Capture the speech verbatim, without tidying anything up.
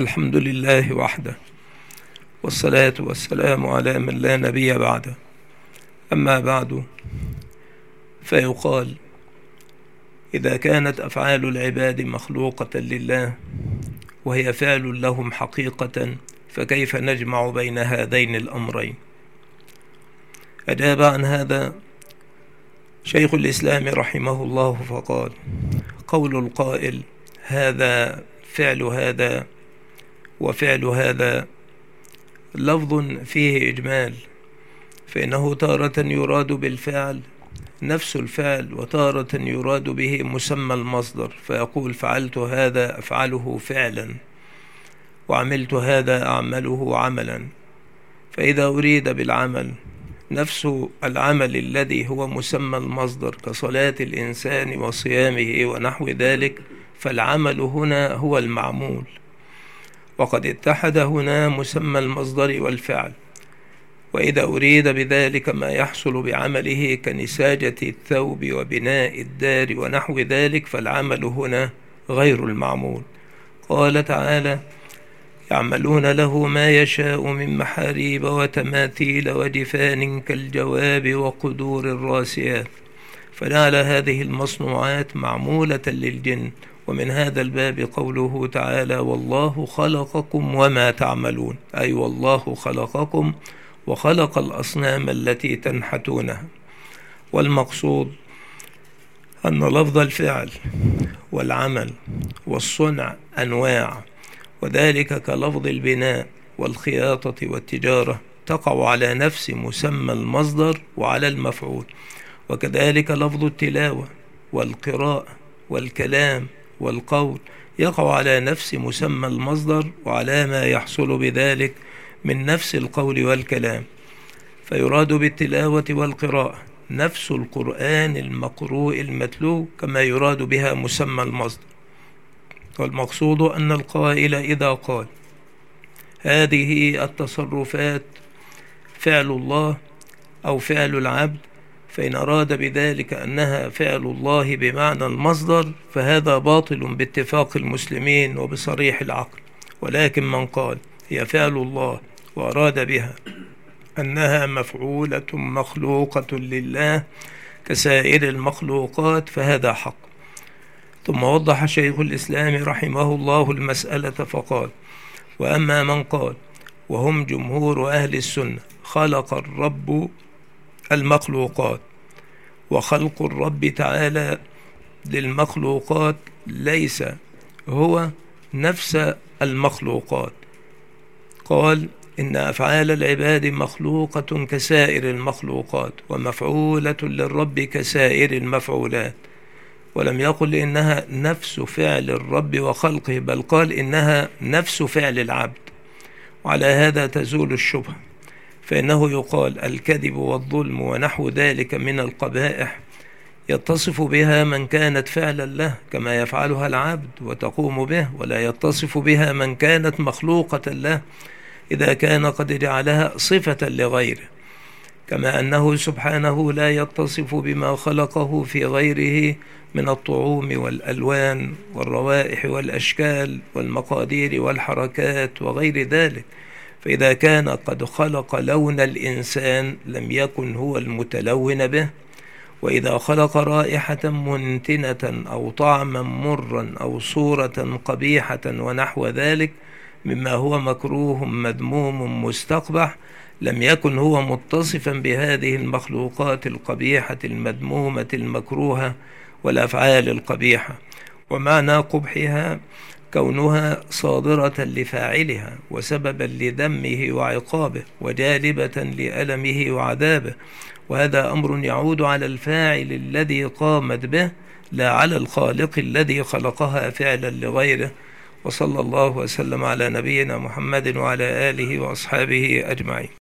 الحمد لله وحده، والصلاة والسلام على من لا نبي بعده. أما بعد، فيقال: إذا كانت أفعال العباد مخلوقة لله وهي فعل لهم حقيقة، فكيف نجمع بين هذين الأمرين؟ أجاب عن هذا شيخ الإسلام رحمه الله فقال: قول القائل هذا فعل هذا وفعل هذا لفظ فيه إجمال، فإنه تارة يراد بالفعل نفس الفعل، وتارة يراد به مسمى المصدر، فيقول فعلت هذا أفعله فعلا، وعملت هذا أعمله عملا. فإذا أريد بالعمل نفس العمل الذي هو مسمى المصدر كصلاة الإنسان وصيامه ونحو ذلك، فالعمل هنا هو المعمول، وقد اتحد هنا مسمى المصدر والفعل. وإذا أريد بذلك ما يحصل بعمله كنساجة الثوب وبناء الدار ونحو ذلك، فالعمل هنا غير المعمول. قال تعالى: يعملون له ما يشاء من محاريب وتماثيل وجفان كالجواب وقدور الراسيات، فجعل هذه المصنوعات معمولة للجن. ومن هذا الباب قوله تعالى: والله خلقكم وما تعملون، أي والله خلقكم وخلق الأصنام التي تنحتونها. والمقصود أن لفظ الفعل والعمل والصنع أنواع، وذلك كلفظ البناء والخياطة والتجارة تقع على نفس مسمى المصدر وعلى المفعول، وكذلك لفظ التلاوة والقراءة والكلام والقول يقع على نفس مسمى المصدر وعلى ما يحصل بذلك من نفس القول والكلام. فيراد بالتلاوة والقراءة نفس القرآن المقروء المتلو كما يراد بها مسمى المصدر. والمقصود أن القائل إذا قال هذه التصرفات فعل الله أو فعل العبد، فإن أراد بذلك أنها فعل الله بمعنى المصدر، فهذا باطل باتفاق المسلمين وبصريح العقل. ولكن من قال هي فعل الله وأراد بها أنها مفعولة مخلوقة لله كسائر المخلوقات، فهذا حق. ثم وضح شيخ الإسلام رحمه الله المسألة فقال: وأما من قال وهم جمهور أهل السنة خلق الرب المخلوقات، وخلق الرب تعالى للمخلوقات ليس هو نفس المخلوقات، قال إن أفعال العباد مخلوقة كسائر المخلوقات ومفعولة للرب كسائر المفعولات، ولم يقل إنها نفس فعل الرب وخلقه، بل قال إنها نفس فعل العبد. وعلى هذا تزول الشبهة، فإنه يقال الكذب والظلم ونحو ذلك من القبائح يتصف بها من كانت فعلا له كما يفعلها العبد وتقوم به، ولا يتصف بها من كانت مخلوقة له إذا كان قد جعلها صفة لغيره، كما أنه سبحانه لا يتصف بما خلقه في غيره من الطعوم والألوان والروائح والأشكال والمقادير والحركات وغير ذلك. فإذا كان قد خلق لون الإنسان لم يكن هو المتلون به، وإذا خلق رائحة منتنة أو طعما مرا أو صورة قبيحة ونحو ذلك مما هو مكروه مذموم مستقبح، لم يكن هو متصفا بهذه المخلوقات القبيحة المذمومة المكروهة والأفعال القبيحة. ومعنى قبحها كونها صادرة لفاعلها وسببا لذمه وعقابه وجالبة لألمه وعذابه، وهذا أمر يعود على الفاعل الذي قامت به لا على الخالق الذي خلقها فعلا لغيره. وصلى الله وسلم على نبينا محمد وعلى آله وأصحابه أجمعين.